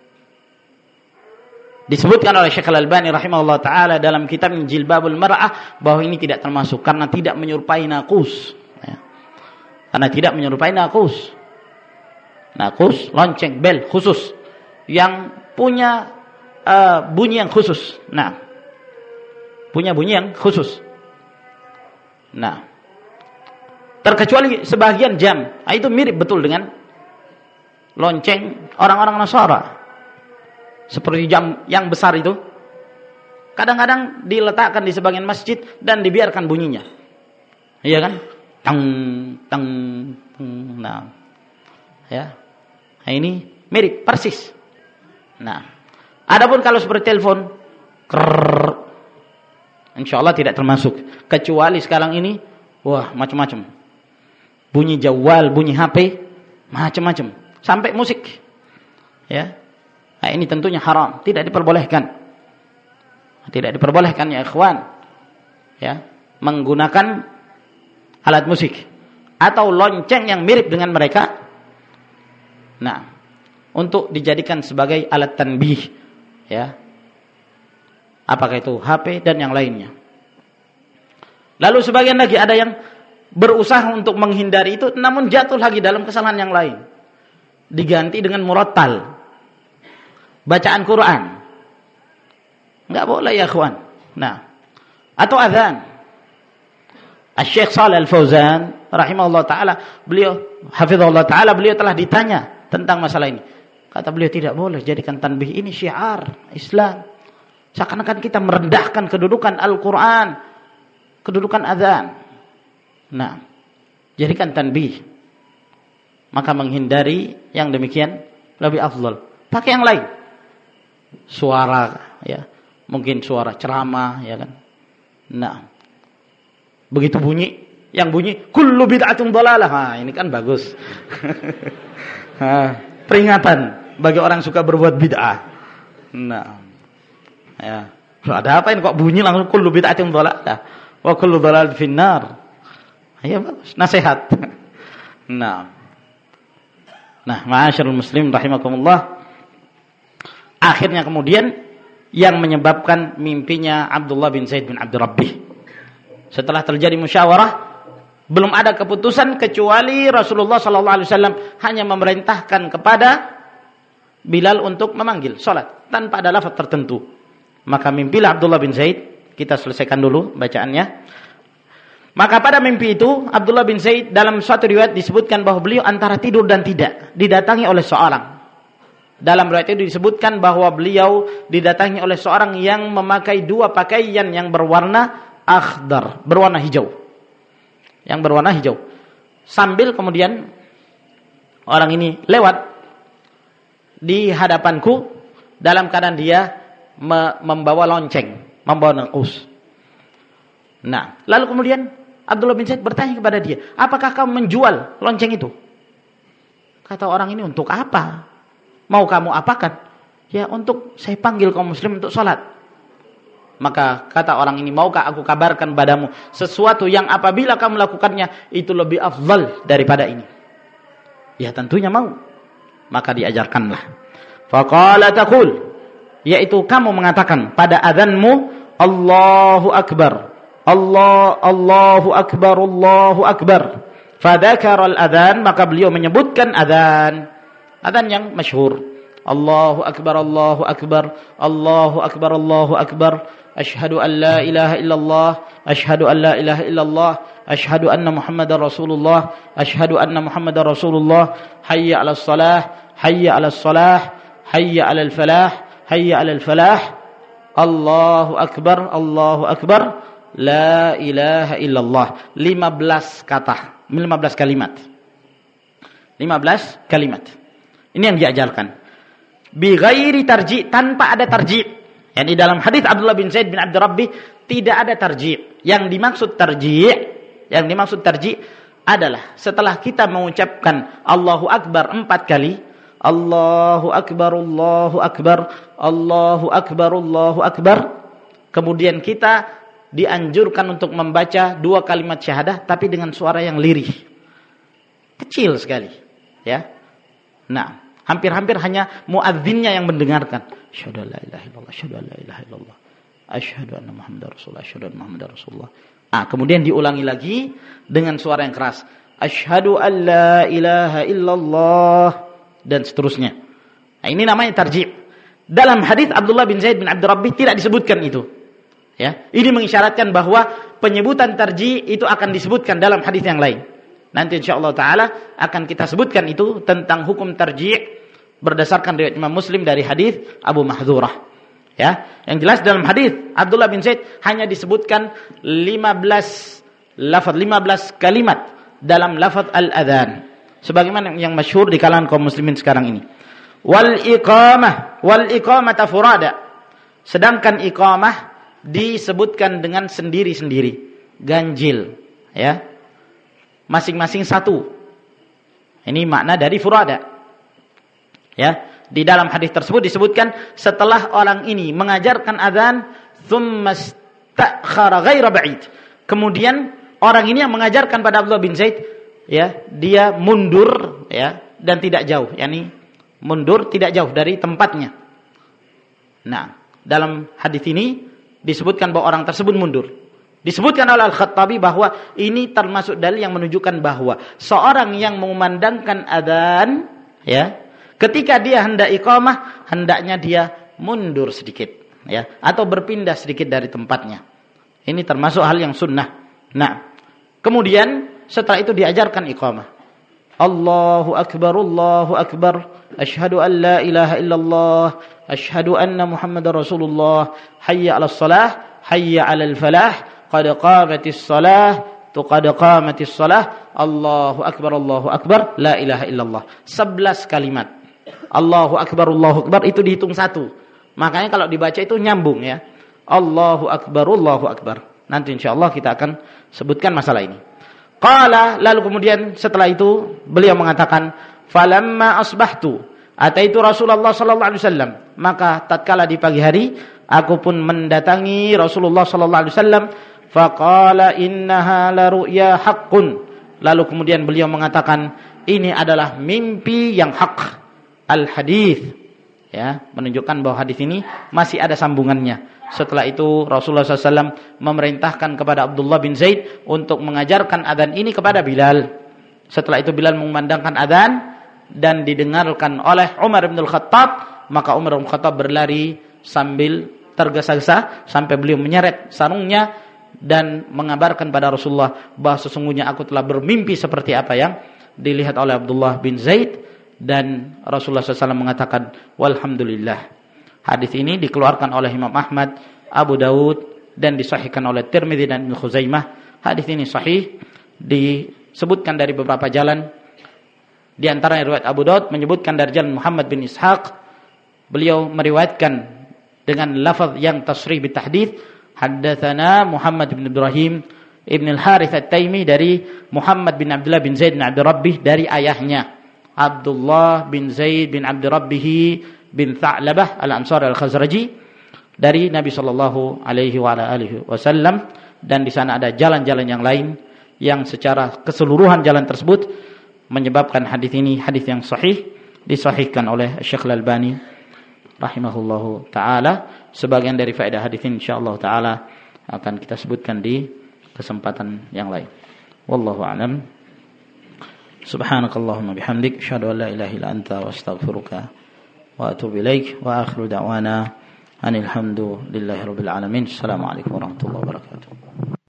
Disebutkan oleh Syekh Al-Albani rahimahullah ta'ala dalam kitab Jilbabul Mar'ah bahwa ini tidak termasuk karena tidak menyerupai nakus. Ya. Karena tidak menyerupai nakus. Nakus, lonceng, bel khusus yang punya bunyi yang khusus. Nah, punya bunyi yang khusus. Nah, terkecuali sebagian jam, itu mirip betul dengan lonceng orang-orang Nasara. Seperti jam yang besar itu, kadang-kadang diletakkan di sebagian masjid dan dibiarkan bunyinya, iya kan? Tang, tang, tang. Nah, ya, nah, ini mirip persis. Nah, adapun kalau seperti telepon, insya Allah tidak termasuk. Kecuali sekarang ini, wah macam-macam. Bunyi jawal, bunyi HP, macam-macam. Sampai musik, ya. Nah, ini tentunya haram, tidak diperbolehkan. Tidak diperbolehkan ya ikhwan, ya, menggunakan alat musik atau lonceng yang mirip dengan mereka. Nah, untuk dijadikan sebagai alat tanbih, ya. Apakah itu HP dan yang lainnya. Lalu sebagian lagi ada yang berusaha untuk menghindari itu, namun jatuh lagi dalam kesalahan yang lain. Diganti dengan murattal, bacaan Quran. Enggak boleh ya ikhwan. Nah, atau azan. Syekh Shalih Al-Fauzan rahimahullah taala, beliau hafizahullah taala, beliau telah ditanya tentang masalah ini. Kata beliau, tidak boleh jadikan tanbih ini syiar Islam. Seakan-akan kita merendahkan kedudukan Al-Quran, kedudukan azan. Nah, jadikan tanbih. Maka menghindari yang demikian lebih afdal. Pakai yang lain. Suara, ya, mungkin suara ceramah, ya kan. Nah, begitu bunyi, yang bunyi kullu bid'atin dhalalah. Nah, ini kan bagus. Peringatan bagi orang suka berbuat bid'ah. Nah, ya, ada apa ini kok bunyi langsung kullu bid'atin dhalalah wa kullu dhalalatin finnar. Ya bagus, nasihat. Nah, ma'asyiral muslim rahimakumullah. Akhirnya kemudian yang menyebabkan mimpinya Abdullah bin Zaid bin Abdurrabbih. Setelah terjadi musyawarah, belum ada keputusan kecuali Rasulullah sallallahu alaihi wasallam hanya memerintahkan kepada Bilal untuk memanggil salat tanpa ada lafaz tertentu. Maka mimpilah Abdullah bin Zaid, kita selesaikan dulu bacaannya. Maka pada mimpi itu Abdullah bin Zaid dalam suatu riwayat disebutkan bahwa beliau antara tidur dan tidak didatangi oleh seorang. Dalam riwayat itu disebutkan bahwa beliau didatangi oleh seorang yang memakai dua pakaian yang berwarna akhdar, berwarna hijau. Yang berwarna hijau. Sambil kemudian orang ini lewat di hadapanku dalam keadaan dia membawa lonceng, membawa naqus. Nah, lalu kemudian Abdullah bin Zaid bertanya kepada dia, apakah kamu menjual lonceng itu? Kata orang ini, untuk apa? Mau kamu apakan? Ya, untuk saya panggil kaum muslim untuk sholat. Maka kata orang ini, maukah aku kabarkan padamu sesuatu yang apabila kamu melakukannya itu lebih afdal daripada ini? Ya tentunya mau. Maka diajarkanlah. Faqala taqul, yaitu kamu mengatakan pada azanmu, Allahu Akbar. Allahu Akbar, Allahu Akbar. Fadzakara al-adzan, maka beliau menyebutkan adzan. Adzan yang masyhur. Allahu Akbar, Allahu Akbar, Allahu Akbar, Allahu Akbar. Asyhadu an la ilaha illallah, asyhadu an la ilaha illallah, asyhadu anna Muhammadar Rasulullah, asyhadu anna Muhammadar Rasulullah. Hayya 'alas shalah, hayya 'alas shalah, hayya 'alal falah, hayya 'alal falah. Allahu Akbar, Allahu Akbar. La ilaha illallah. 15 kata, 15 kalimat. 15 kalimat. Ini yang diajarkan. Bi ghairi tarji', tanpa ada tarji'. Yang di dalam hadis Abdullah bin Zaid bin Abdurrabbih tidak ada tarji'. Yang dimaksud tarji' adalah setelah kita mengucapkan Allahu Akbar 4 kali, Allahu Akbar, Allahu Akbar, Allahu Akbar, Allahu Akbar. Kemudian kita dianjurkan untuk membaca 2 kalimat syahadah tapi dengan suara yang lirih. Kecil sekali, ya. Nah, hampir-hampir hanya muadzinnya yang mendengarkan. Asyhadu an la ilaha illallah, asyhadu an la ilaha illallah, asyhadu anna Muhammadar Rasulullah, asyhadu anna Muhammadar Rasulullah. Kemudian diulangi lagi dengan suara yang keras. Asyhadu an la ilaha illallah, dan seterusnya. Nah, ini namanya tarji'. Dalam hadis Abdullah bin Zaid bin Abdurrabbih tidak disebutkan itu. Ya, ini mengisyaratkan bahwa penyebutan tarji' itu akan disebutkan dalam hadis yang lain. Nanti insyaallah taala akan kita sebutkan itu tentang hukum tarji' berdasarkan riwayat Imam Muslim dari hadis Abu Mahdzurah. Ya, yang jelas dalam hadis Abdullah bin Zaid hanya disebutkan 15 lafaz, 15 kalimat dalam lafaz al-adzan. Sebagaimana yang masyhur di kalangan kaum muslimin sekarang ini. Wal iqamah furada. Sedangkan iqamah disebutkan dengan sendiri-sendiri, ganjil, ya. Masing-masing satu. Ini makna dari furada. Ya, di dalam hadis tersebut disebutkan setelah orang ini mengajarkan azan, tsumma istakhara ghaira ba'id. Kemudian orang ini yang mengajarkan pada Abdullah bin Zaid, ya, dia mundur, ya, dan tidak jauh, yakni mundur tidak jauh dari tempatnya. Nah, dalam hadis ini disebutkan bahwa orang tersebut mundur. Disebutkan oleh Al-Khattabi bahwa ini termasuk dalil yang menunjukkan bahwa seorang yang mengumandangkan adzan, ya, ketika dia hendak iqamah, hendaknya dia mundur sedikit, ya, atau berpindah sedikit dari tempatnya. Ini termasuk hal yang sunnah. Nah, kemudian setelah itu diajarkan iqamah. Allahu Akbar, asyhadu an la ilaha illallah, asyhadu anna Muhammadar Rasulullah, hayya 'alas shalah, hayya 'alal falah, qad qamatis shalah, qad qamatis shalah, Allahu Akbar, la ilaha illallah. 11 kalimat. Allahu Akbar itu dihitung satu. Makanya kalau dibaca itu nyambung, ya. Allahu Akbar. Nanti insyaallah kita akan sebutkan masalah ini. Qala, lalu kemudian setelah itu beliau mengatakan, falamma asbahtu ataitu Rasulullah sallallahu alaihi wasallam, maka tatkala di pagi hari aku pun mendatangi Rasulullah sallallahu alaihi wasallam, faqala innaha la ru'ya haqqun, lalu kemudian beliau mengatakan ini adalah mimpi yang hak. Al hadis, ya, menunjukkan bahwa hadis ini masih ada sambungannya. Setelah itu Rasulullah SAW memerintahkan kepada Abdullah bin Zaid untuk mengajarkan adzan ini kepada Bilal. Setelah itu Bilal mengumandangkan adzan dan didengarkan oleh Umar bin Al-Khattab, maka Umar bin Al-Khattab berlari sambil tergesa-gesa sampai beliau menyeret sarungnya dan mengabarkan pada Rasulullah bahwa sesungguhnya aku telah bermimpi seperti apa yang dilihat oleh Abdullah bin Zaid, dan Rasulullah SAW mengatakan walhamdulillah. Hadis ini dikeluarkan oleh Imam Ahmad, Abu Dawud, dan disahihkan oleh Tirmidzi dan Ibnu Khuzaimah. Hadis ini sahih, disebutkan dari beberapa jalan. Di antara riwayat Abu Dawud menyebutkan dari jalan Muhammad bin Ishaq. Beliau meriwayatkan dengan lafaz yang tasrih bitahdits, haddatsana Muhammad bin Ibrahim ibn al-Harits at-Taimi dari Muhammad bin Abdullah bin Zaid bin Abd Rabbih dari ayahnya Abdullah bin Zaid bin Abd Rabbih bin Tha'labah al-Ansari al-Khazraji dari Nabi sallallahu alaihi wasallam, dan di sana ada jalan-jalan yang lain yang secara keseluruhan jalan tersebut menyebabkan hadis ini hadis yang sahih, disahihkan oleh Syekh Al-Albani rahimahullahu taala. Sebagian dari faedah hadis ini insyaallah taala akan kita sebutkan di kesempatan yang lain. Wallahu a'lam. Subhanakallahumma bihamdik asyhadu an la ilaha illa anta wa astaghfiruka wa atubu ilaik wa akhiru da'wana anil hamdulillahi rabbil alamin. Assalamualaikum warahmatullahi wabarakatuh.